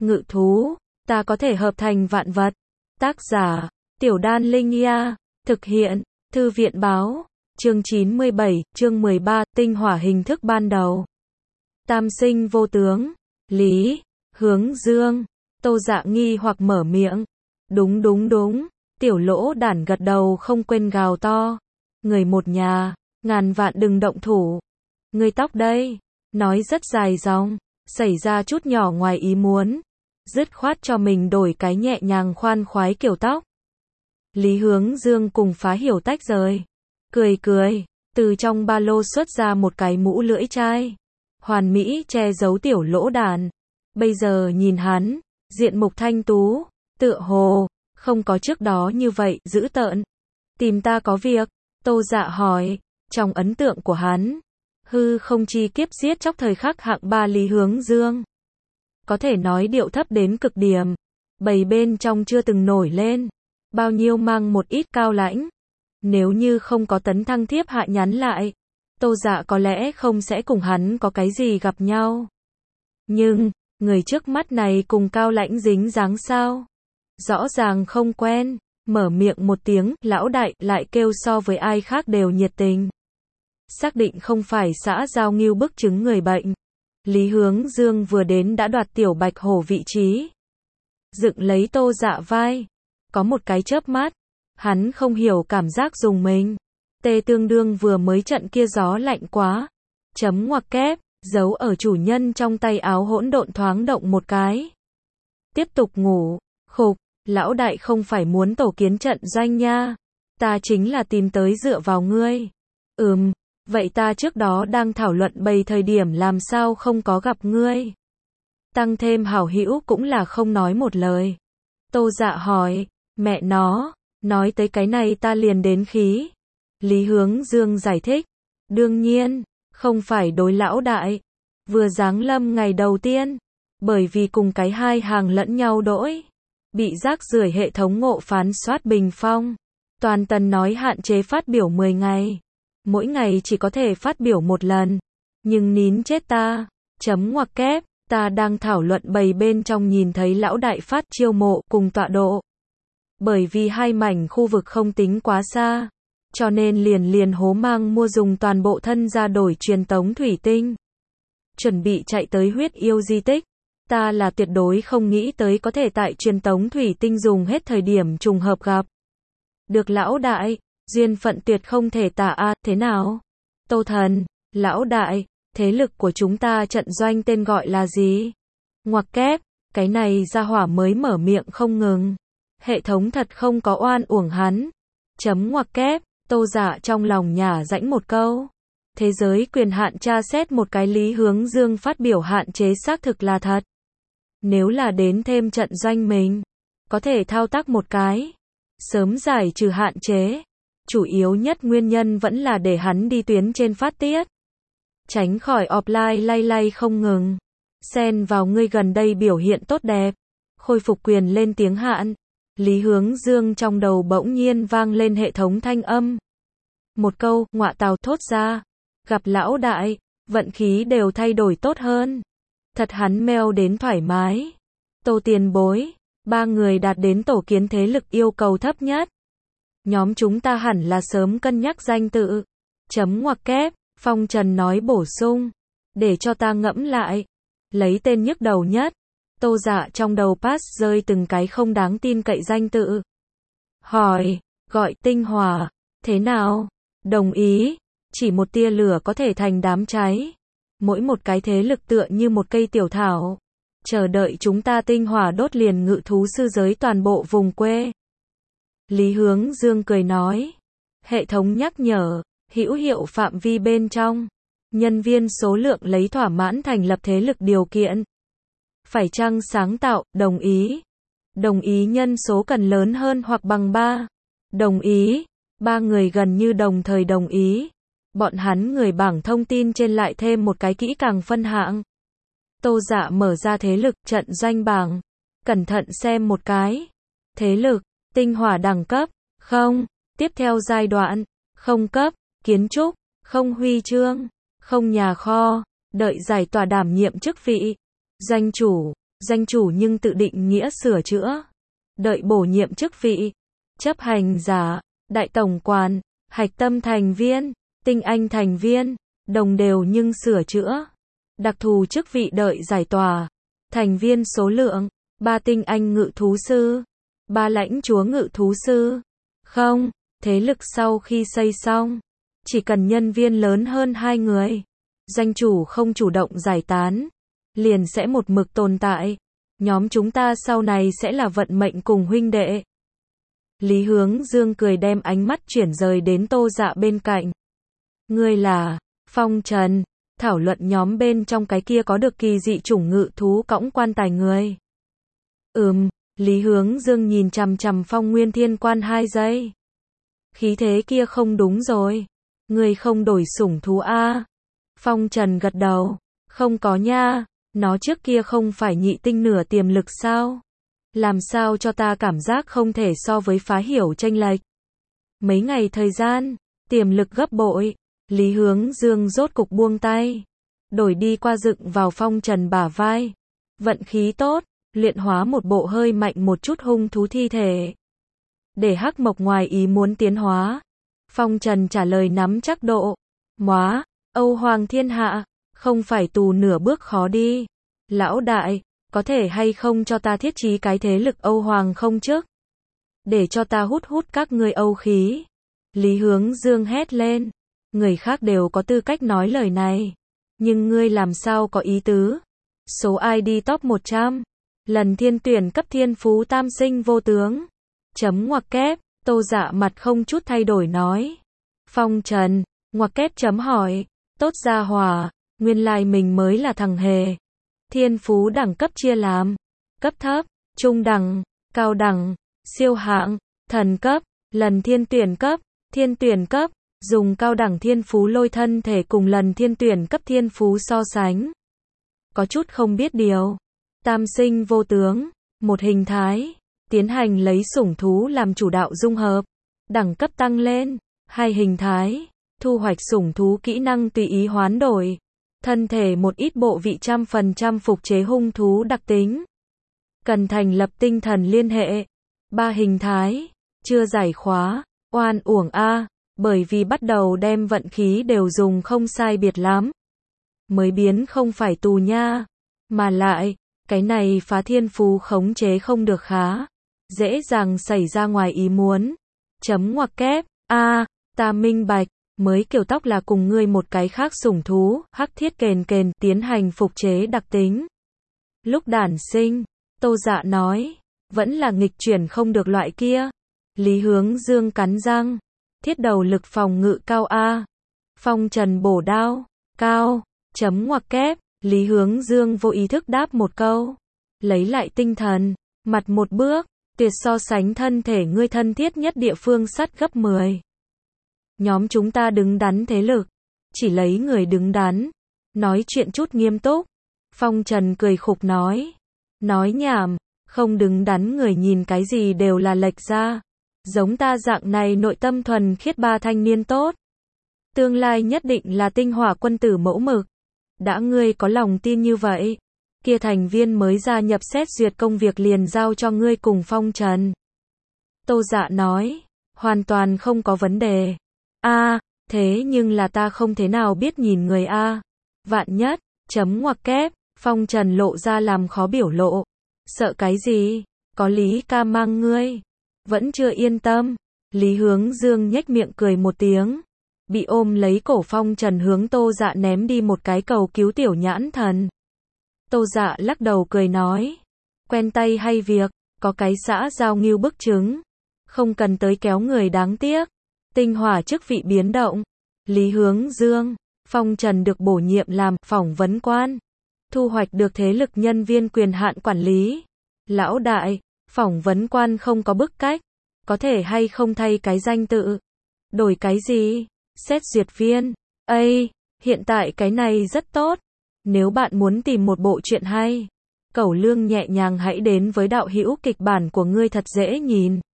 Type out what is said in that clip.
ngự thú, ta có thể hợp thành vạn vật. Tác giả, Tiểu Đan Linh Nha, thực hiện, Thư viện Báo, chương 97, chương 13, tinh hỏa hình thức ban đầu. Tam sinh vô tướng, Lý, Hướng Dương, Tô Dạ nghi hoặc mở miệng. Đúng đúng đúng, Tiểu Lỗ Đản gật đầu không quên gào to. Người một nhà, ngàn vạn đừng động thủ. Người tóc đây, nói rất dài dòng, xảy ra chút nhỏ ngoài ý muốn. Dứt khoát cho mình đổi cái nhẹ nhàng khoan khoái kiểu tóc. Lý Hướng Dương cùng Phá Hiểu tách rời. Cười cười, từ trong ba lô xuất ra một cái mũ lưỡi chai. Hoàn mỹ che giấu Tiểu Lỗ Đản. Bây giờ nhìn hắn, diện mục thanh tú, tựa hồ, không có trước đó như vậy, dữ tợn. Tìm ta có việc? Tô Dạ hỏi, trong ấn tượng của hắn, hư không chi kiếp giết chóc thời khắc hạng 3 Lý Hướng Dương. Có thể nói điệu thấp đến cực điểm, bầy bên trong chưa từng nổi lên, bao nhiêu mang một ít cao lãnh. Nếu như không có tấn thăng thiếp hạ nhắn lại, Tô Dạ có lẽ không sẽ cùng hắn có cái gì gặp nhau. Nhưng, người trước mắt này cùng cao lãnh dính dáng sao? Rõ ràng không quen, mở miệng một tiếng, lão đại, lại kêu so với ai khác đều nhiệt tình. Xác định không phải xã giao nghiêu bức chứng người bệnh. Lý Hướng Dương vừa đến đã đoạt Tiểu Bạch Hổ vị trí. Dựng lấy Tô Dạ vai. Có một cái chớp mắt, hắn không hiểu cảm giác dùng mình. Tê tương đương vừa mới trận kia gió lạnh quá. Chấm ngoặc kép, giấu ở chủ nhân trong tay áo hỗn độn thoáng động một cái. Tiếp tục ngủ, khục, lão đại không phải muốn tổ kiến trận doanh nha. Ta chính là tìm tới dựa vào ngươi. Vậy ta trước đó đang thảo luận bầy thời điểm làm sao không có gặp ngươi. Tăng thêm hảo hữu cũng là không nói một lời. Tô Dạ hỏi, mẹ nó, nói tới cái này ta liền đến khí. Lý Hướng Dương giải thích, đương nhiên, không phải đối lão đại. Vừa giáng lâm ngày đầu tiên, bởi vì cùng cái hai hàng lẫn nhau đỗi. Bị rác rưởi hệ thống ngộ phán soát bình phong. Toàn tần nói hạn chế phát biểu 10 ngày. Mỗi ngày chỉ có thể phát biểu một lần. Nhưng nín chết ta. Chấm ngoặc kép, ta đang thảo luận bầy bên trong nhìn thấy lão đại phát chiêu mộ cùng tọa độ. Bởi vì hai mảnh khu vực không tính quá xa. Cho nên liền hố mang mua dùng toàn bộ thân ra đổi truyền tống thủy tinh. Chuẩn bị chạy tới huyết yêu di tích. Ta là tuyệt đối không nghĩ tới có thể tại truyền tống thủy tinh dùng hết thời điểm trùng hợp gặp. Được lão đại, duyên phận tuyệt không thể tả a, thế nào? Tô Thần, lão đại, thế lực của chúng ta trận doanh tên gọi là gì? Ngoặc kép, cái này ra hỏa mới mở miệng không ngừng. Hệ thống thật không có oan uổng hắn. Chấm ngoặc kép, Tô Dạ trong lòng nhả rãnh một câu. Thế giới quyền hạn tra xét một cái Lý Hướng Dương phát biểu hạn chế xác thực là thật. Nếu là đến thêm trận doanh mình, có thể thao tác một cái. Sớm giải trừ hạn chế. Chủ yếu nhất nguyên nhân vẫn là để hắn đi tuyến trên phát tiết. Tránh khỏi offline lay không ngừng. Xen vào ngươi gần đây biểu hiện tốt đẹp. Khôi phục quyền lên tiếng hạn. Lý Hướng Dương trong đầu bỗng nhiên vang lên hệ thống thanh âm. Một câu, ngọa tào thốt ra. Gặp lão đại, vận khí đều thay đổi tốt hơn. Thật hắn meo đến thoải mái. Tô tiền bối, 3 người đạt đến tổ kiến thế lực yêu cầu thấp nhất. Nhóm chúng ta hẳn là sớm cân nhắc danh tự. Chấm ngoặc kép, Phong Trần nói bổ sung. Để cho ta ngẫm lại. Lấy tên nhức đầu nhất. Tô Dạ trong đầu pass rơi từng cái không đáng tin cậy danh tự. Hỏi, gọi tinh hỏa. Thế nào? Đồng ý. Chỉ một tia lửa có thể thành đám cháy. Mỗi một cái thế lực tựa như một cây tiểu thảo. Chờ đợi chúng ta tinh hỏa đốt liền ngự thú sư giới toàn bộ vùng quê. Lý Hướng Dương cười nói. Hệ thống nhắc nhở, hữu hiệu phạm vi bên trong. Nhân viên số lượng lấy thỏa mãn thành lập thế lực điều kiện. Phải chăng sáng tạo, đồng ý. Đồng ý nhân số cần lớn hơn hoặc bằng 3. Đồng ý. 3 người gần như đồng thời đồng ý. Bọn hắn người bảng thông tin trên lại thêm một cái kỹ càng phân hạng. Tô Dạ mở ra thế lực trận doanh bảng. Cẩn thận xem một cái. Thế lực, tinh hỏa đẳng cấp, không. Tiếp theo giai đoạn, không cấp, kiến trúc, không huy chương, không nhà kho, đợi giải tỏa đảm nhiệm chức vị. Doanh chủ, danh chủ nhưng tự định nghĩa sửa chữa. Đợi bổ nhiệm chức vị. Chấp hành giả, đại tổng quản, hạch tâm thành viên, tinh anh thành viên, đồng đều nhưng sửa chữa. Đặc thù chức vị đợi giải tỏa. Thành viên số lượng, 3 tinh anh ngự thú sư, 3 lãnh chúa ngự thú sư. Không, thế lực sau khi xây xong, chỉ cần nhân viên lớn hơn 2 người, danh chủ không chủ động giải tán, liền sẽ một mực tồn tại. Nhóm chúng ta sau này sẽ là vận mệnh cùng huynh đệ. Lý Hướng Dương cười đem ánh mắt chuyển rời đến Tô Dạ bên cạnh. Ngươi là Phong Trần, thảo luận nhóm bên trong cái kia có được kỳ dị chủng ngự thú cõng quan tài người. Lý Hướng Dương nhìn chằm chằm Phong Nguyên Thiên Quan 2 giây. Khí thế kia không đúng rồi. Ngươi không đổi sủng thú a? Phong Trần gật đầu. Không có nha, nó trước kia không phải nhị tinh nửa tiềm lực sao? Làm sao cho ta cảm giác không thể so với phá hiểu chênh lệch. Mấy ngày thời gian, tiềm lực gấp bội. Lý Hướng Dương rốt cục buông tay, đổi đi qua dựng vào Phong Trần bả vai. Vận khí tốt, luyện hóa một bộ hơi mạnh một chút hung thú thi thể. Để Hắc Mộc ngoài ý muốn tiến hóa. Phong Trần trả lời nắm chắc độ. Móa, Âu Hoàng thiên hạ, không phải tù nửa bước khó đi. Lão đại, có thể hay không cho ta thiết trí cái thế lực Âu Hoàng không chứ? Để cho ta hút hút các ngươi Âu khí. Lý Hướng Dương hét lên. Người khác đều có tư cách nói lời này. Nhưng ngươi làm sao có ý tứ? Số ID top 100. Lần thiên tuyển cấp thiên phú tam sinh vô tướng. Chấm ngoặc kép, Tô Dạ mặt không chút thay đổi nói. Phong Trần, ngoặc kép chấm hỏi. Tốt gia hỏa, nguyên lai mình mới là thằng hề. Thiên phú đẳng cấp chia làm. Cấp thấp, trung đẳng, cao đẳng, siêu hạng, thần cấp, lần thiên tuyển cấp. Dùng cao đẳng thiên phú lôi thân thể cùng lần thiên tuyển cấp thiên phú so sánh. Có chút không biết điều. Tam sinh vô tướng, một hình thái, tiến hành lấy sủng thú làm chủ đạo dung hợp. Đẳng cấp tăng lên, 2 hình thái, thu hoạch sủng thú kỹ năng tùy ý hoán đổi. Thân thể một ít bộ vị 100% phục chế hung thú đặc tính. Cần thành lập tinh thần liên hệ. 3 hình thái, chưa giải khóa, oan uổng a. Bởi vì bắt đầu đem vận khí đều dùng không sai biệt lắm. Mới biến không phải tù nha. Mà lại, cái này phá thiên phú khống chế không được khá. Dễ dàng xảy ra ngoài ý muốn. Chấm ngoặc kép, ta minh bạch, mới kiểu tóc là cùng ngươi một cái khác sủng thú, hắc thiết kền tiến hành phục chế đặc tính. Lúc đản sinh, Tô Dạ nói, vẫn là nghịch chuyển không được loại kia. Lý Hướng Dương cắn răng. Thiết đầu lực phòng ngự cao a. Phong Trần bổ đao, cao, chấm ngoặc kép, Lý Hướng Dương vô ý thức đáp một câu. Lấy lại tinh thần, mặt một bước, tuyệt so sánh thân thể ngươi thân thiết nhất địa phương sắt gấp 10. Nhóm chúng ta đứng đắn thế lực, chỉ lấy người đứng đắn. Nói chuyện chút nghiêm túc. Phong Trần cười khục nói. Nói nhảm, không đứng đắn người nhìn cái gì đều là lệch ra. Giống ta dạng này nội tâm thuần khiết 3 thanh niên tốt. Tương lai nhất định là tinh hỏa quân tử mẫu mực. Đã ngươi có lòng tin như vậy, kia thành viên mới gia nhập xét duyệt công việc liền giao cho ngươi cùng Phong Trần. Tô Dạ nói, hoàn toàn không có vấn đề. Thế nhưng là ta không thế nào biết nhìn người a. Vạn nhất, chấm ngoặc kép, Phong Trần lộ ra làm khó biểu lộ. Sợ cái gì? Có Lý ca mang ngươi. Vẫn chưa yên tâm. Lý Hướng Dương nhếch miệng cười một tiếng. Bị ôm lấy cổ Phong Trần hướng Tô Dạ ném đi một cái cầu cứu tiểu nhãn thần. Tô Dạ lắc đầu cười nói. Quen tay hay việc, có cái xã giao nghiêu bức chứng. Không cần tới kéo người đáng tiếc. Tinh hỏa chức vị biến động. Lý Hướng Dương, Phong Trần được bổ nhiệm làm phỏng vấn quan. Thu hoạch được thế lực nhân viên quyền hạn quản lý. Lão đại, phỏng vấn quan không có bức cách. Có thể hay không thay cái danh tự? Đổi cái gì? Xét duyệt viên. Hiện tại cái này rất tốt. Nếu bạn muốn tìm một bộ truyện hay, Cẩu Lương nhẹ nhàng hãy đến với đạo hữu kịch bản của ngươi thật dễ nhìn.